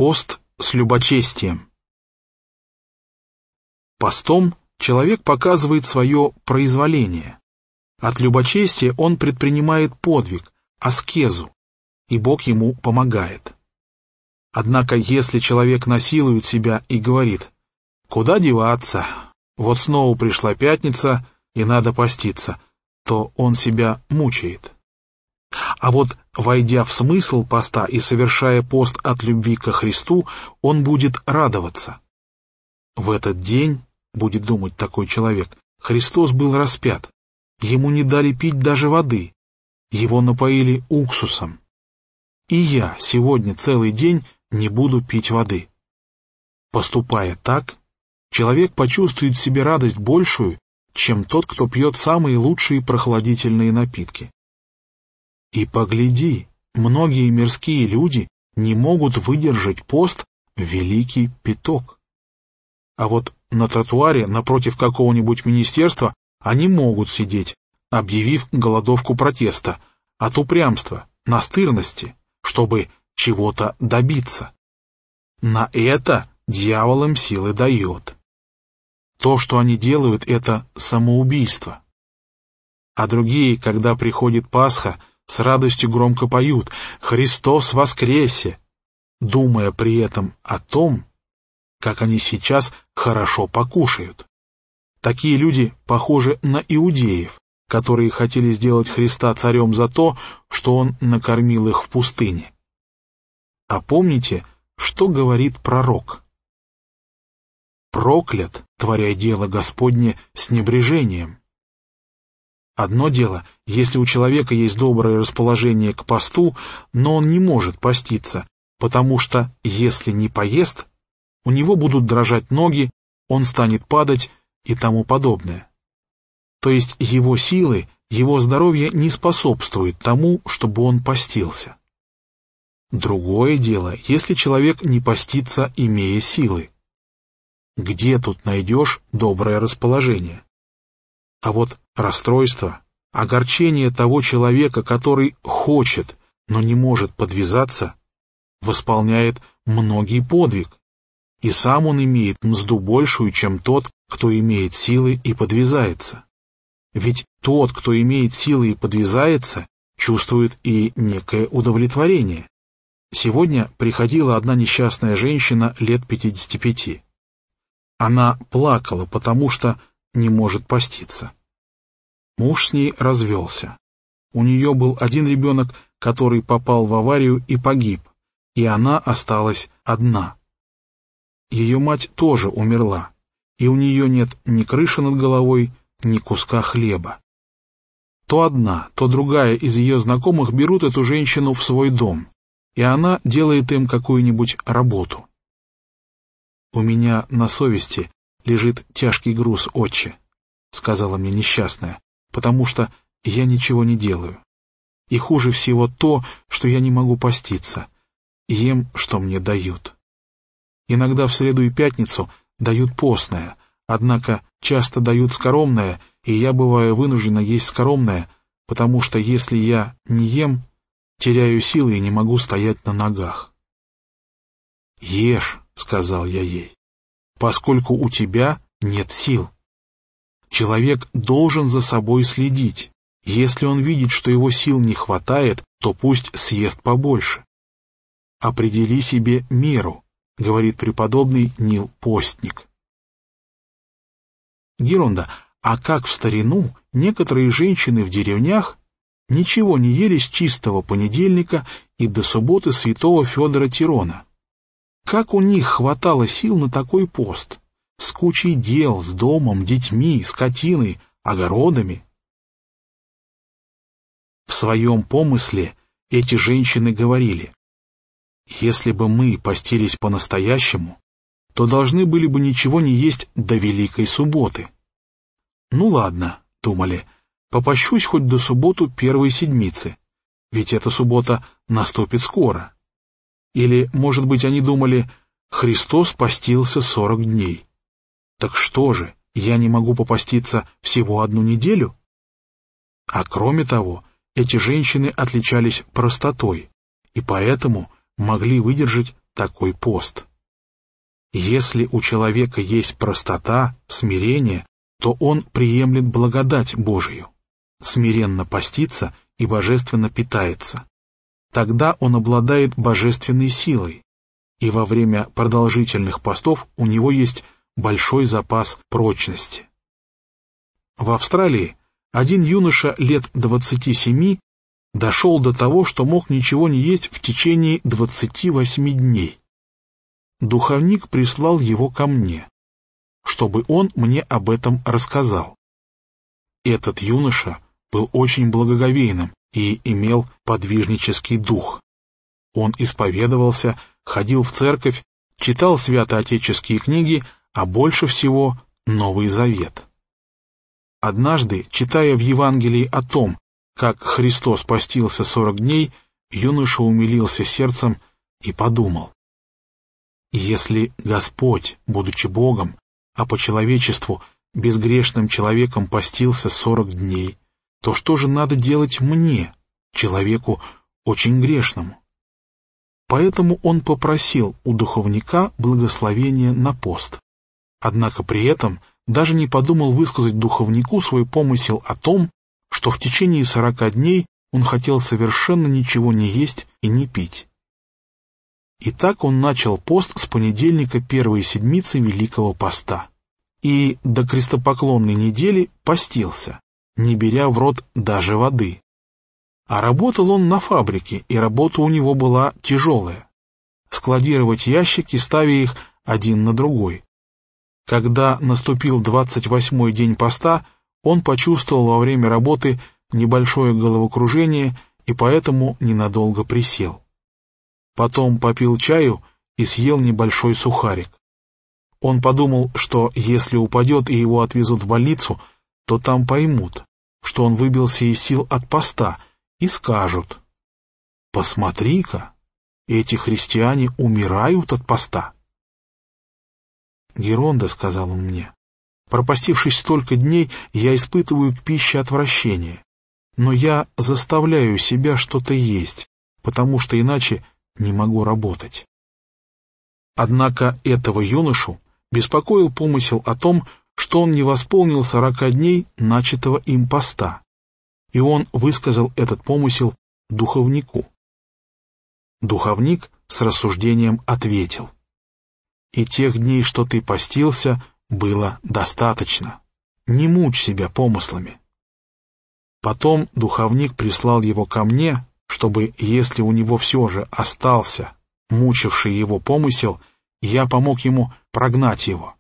Пост с любочестием. Постом человек показывает свое произволение. От любочестия он предпринимает подвиг, аскезу, и Бог ему помогает. Однако, если человек насилует себя и говорит: «Куда деваться? Вот снова пришла пятница, и надо поститься», то он себя мучает. А вот, войдя в смысл поста и совершая пост от любви ко Христу, он будет радоваться. В этот день, будет думать такой человек, Христос был распят. Ему не дали пить даже воды. Его напоили уксусом. И я сегодня целый день не буду пить воды. Поступая так, человек почувствует в себе радость большую, чем тот, кто пьет самые лучшие прохладительные напитки. И погляди, многие мирские люди не могут выдержать пост в Великий Пяток. А вот на тротуаре напротив какого-нибудь министерства они могут сидеть, объявив голодовку протеста, от упрямства, настырности, чтобы чего-то добиться. На это дьявол им силы дает. То, что они делают, это самоубийство. А другие, когда приходит Пасха, с радостью громко поют «Христос воскресе!», думая при этом о том, как они сейчас хорошо покушают. Такие люди похожи на иудеев, которые хотели сделать Христа царем за то, что он накормил их в пустыне. А помните, что говорит пророк? «Проклят, творя дело Господне с небрежением». Одно дело, если у человека есть доброе расположение к посту, но он не может поститься, потому что, если не поест, у него будут дрожать ноги, он станет падать и тому подобное. То есть его силы, его здоровье не способствует тому, чтобы он постился. Другое дело, если человек не постится, имея силы. Где тут найдешь доброе расположение? А вот расстройство, огорчение того человека, который хочет, но не может подвязаться, восполняет многий подвиг, и сам он имеет мзду большую, чем тот, кто имеет силы и подвязается. Ведь тот, кто имеет силы и подвязается, чувствует и некое удовлетворение. Сегодня приходила одна несчастная женщина лет 55. Она плакала, потому что не может поститься. Муж с ней развелся. У нее был один ребенок, который попал в аварию и погиб, и она осталась одна. Ее мать тоже умерла, и у нее нет ни крыши над головой, ни куска хлеба. То одна, то другая из ее знакомых берут эту женщину в свой дом, и она делает им какую-нибудь работу. «У меня на совести лежит тяжкий груз, отче», — сказала мне несчастная, «потому что я ничего не делаю. И хуже всего то, что я не могу поститься, ем, что мне дают. Иногда в среду и пятницу дают постное, однако часто дают скоромное, и я бываю вынуждена есть скоромное, потому что если я не ем, теряю силы и не могу стоять на ногах». «Ешь», — сказал я ей, — «поскольку у тебя нет сил». Человек должен за собой следить. Если он видит, что его сил не хватает, то пусть съест побольше. «Определи себе меру», — говорит преподобный Нил Постник. Геронда, а как в старину некоторые женщины в деревнях ничего не ели с чистого понедельника и до субботы святого Федора Тирона? Как у них хватало сил на такой пост? С кучей дел, с домом, детьми, скотиной, огородами. В своем помысле эти женщины говорили: если бы мы постились по-настоящему, то должны были бы ничего не есть до Великой Субботы. Ну ладно, думали, попощусь хоть до субботу первой седмицы, ведь эта суббота наступит скоро. Или, может быть, они думали, Христос постился 40 дней. Так что же, я не могу попаститься всего 1 неделю? А кроме того, эти женщины отличались простотой, и поэтому могли выдержать такой пост. Если у человека есть простота, смирение, то он приемлет благодать Божию, смиренно постится и божественно питается. Тогда он обладает божественной силой, и во время продолжительных постов у него есть большой запас прочности. В Австралии один юноша лет 27 дошел до того, что мог ничего не есть в течение 28 дней. Духовник прислал его ко мне, чтобы он мне об этом рассказал. Этот юноша был очень благоговейным и имел подвижнический дух. Он исповедовался, ходил в церковь, читал святоотеческие книги, а больше всего Новый Завет. Однажды, читая в Евангелии о том, как Христос постился 40 дней, юноша умилился сердцем и подумал: если Господь, будучи Богом, а по человечеству безгрешным человеком постился 40 дней, то что же надо делать мне, человеку очень грешному? Поэтому он попросил у духовника благословения на пост. Однако при этом даже не подумал высказать духовнику свой помысел о том, что в течение 40 дней он хотел совершенно ничего не есть и не пить. И так он начал пост с понедельника первой седмицы Великого Поста. И до крестопоклонной недели постился, не беря в рот даже воды. А работал он на фабрике, и работа у него была тяжелая. Складировать ящики, ставя их один на другой. Когда наступил 28-й день поста, он почувствовал во время работы небольшое головокружение и поэтому ненадолго присел. Потом попил чаю и съел небольшой сухарик. Он подумал, что если упадет и его отвезут в больницу, то там поймут, что он выбился из сил от поста, и скажут: «Посмотри-ка, эти христиане умирают от поста». «Геронда», — сказал он мне, — «пропастившись столько дней, я испытываю к пище отвращение, но я заставляю себя что-то есть, потому что иначе не могу работать». Однако этого юношу беспокоил помысел о том, что он не восполнил 40 дней начатого им поста, и он высказал этот помысел духовнику. Духовник с рассуждением ответил: «И тех дней, что ты постился, было достаточно. Не мучь себя помыслами». Потом духовник прислал его ко мне, чтобы, если у него все же остался мучивший его помысел, я помог ему прогнать его.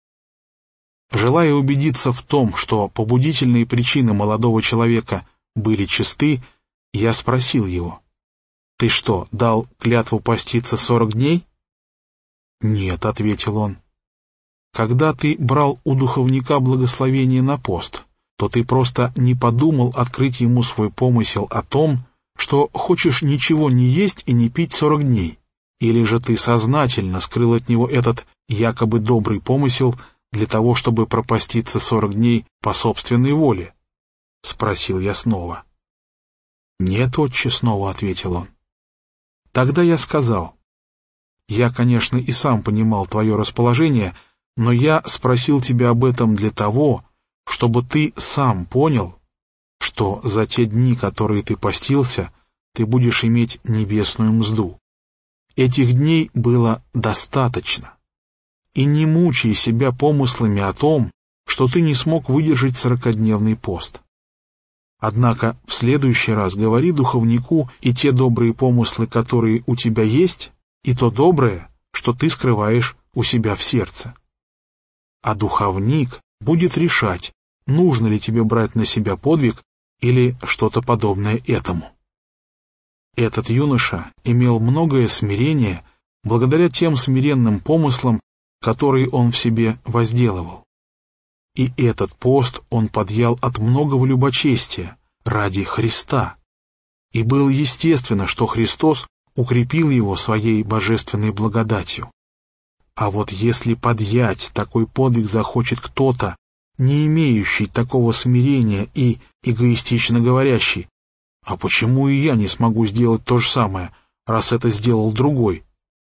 Желая убедиться в том, что побудительные причины молодого человека были чисты, я спросил его: «Ты что, дал клятву поститься 40 дней?» «Нет», — ответил он. «Когда ты брал у духовника благословение на пост, то ты просто не подумал открыть ему свой помысел о том, что хочешь ничего не есть и не пить 40 дней, или же ты сознательно скрыл от него этот якобы добрый помысел для того, чтобы пропаститься 40 дней по собственной воле?» — спросил я снова. «Нет, отче», — снова ответил он. Тогда я сказал: «Я, конечно, и сам понимал твое расположение, но я спросил тебя об этом для того, чтобы ты сам понял, что за те дни, которые ты постился, ты будешь иметь небесную мзду. Этих дней было достаточно. И не мучай себя помыслами о том, что ты не смог выдержать 40-дневный пост. Однако в следующий раз говори духовнику и те добрые помыслы, которые у тебя есть, и то доброе, что ты скрываешь у себя в сердце. А духовник будет решать, нужно ли тебе брать на себя подвиг или что-то подобное этому». Этот юноша имел многое смирение благодаря тем смиренным помыслам, которые он в себе возделывал. И этот пост он подъял от многого любочестия ради Христа. И было естественно, что Христос укрепил его своей божественной благодатью. А вот если подъять такой подвиг захочет кто-то, не имеющий такого смирения и эгоистично говорящий: «А почему и я не смогу сделать то же самое, раз это сделал другой?»,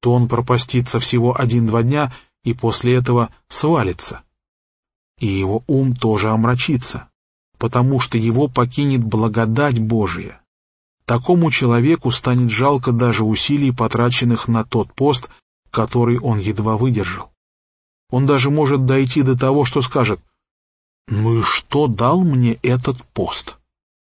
то он пропастится всего 1-2 дня и после этого свалится. И его ум тоже омрачится, потому что его покинет благодать Божия. Такому человеку станет жалко даже усилий, потраченных на тот пост, который он едва выдержал. Он даже может дойти до того, что скажет: «Ну и что дал мне этот пост?»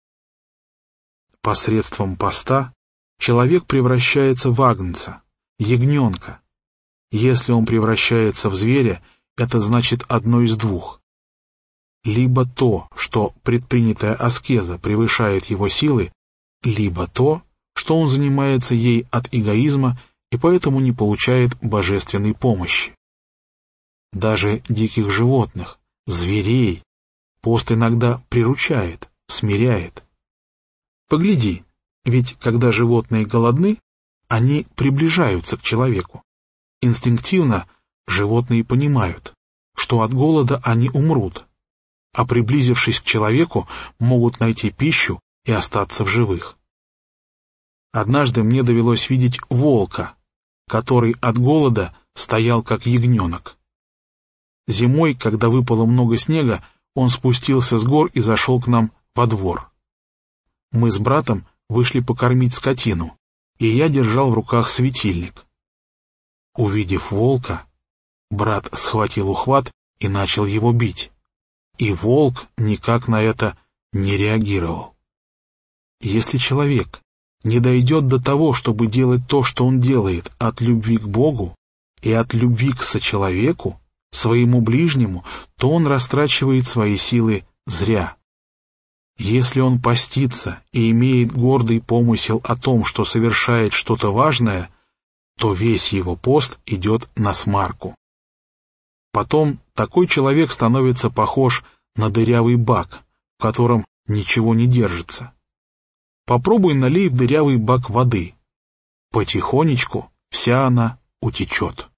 Посредством поста человек превращается в агнца, ягненка. Если он превращается в зверя, это значит одно из двух. Либо то, что предпринятая аскеза превышает его силы, либо то, что он занимается ей от эгоизма и поэтому не получает божественной помощи. Даже диких животных, зверей, пост иногда приручает, смиряет. Погляди, ведь когда животные голодны, они приближаются к человеку. Инстинктивно животные понимают, что от голода они умрут, а приблизившись к человеку, могут найти пищу и остаться в живых. Однажды мне довелось видеть волка, который от голода стоял как ягненок. Зимой, когда выпало много снега, он спустился с гор и зашел к нам во двор. Мы с братом вышли покормить скотину, и я держал в руках светильник. Увидев волка, брат схватил ухват и начал его бить, и волк никак на это не реагировал. Если человек не дойдет до того, чтобы делать то, что он делает, от любви к Богу и от любви к сочеловеку, своему ближнему, то он растрачивает свои силы зря. Если он постится и имеет гордый помысел о том, что совершает что-то важное, то весь его пост идет насмарку. Потом такой человек становится похож на дырявый бак, в котором ничего не держится. Попробуй налей в дырявый бак воды. Потихонечку вся она утечет.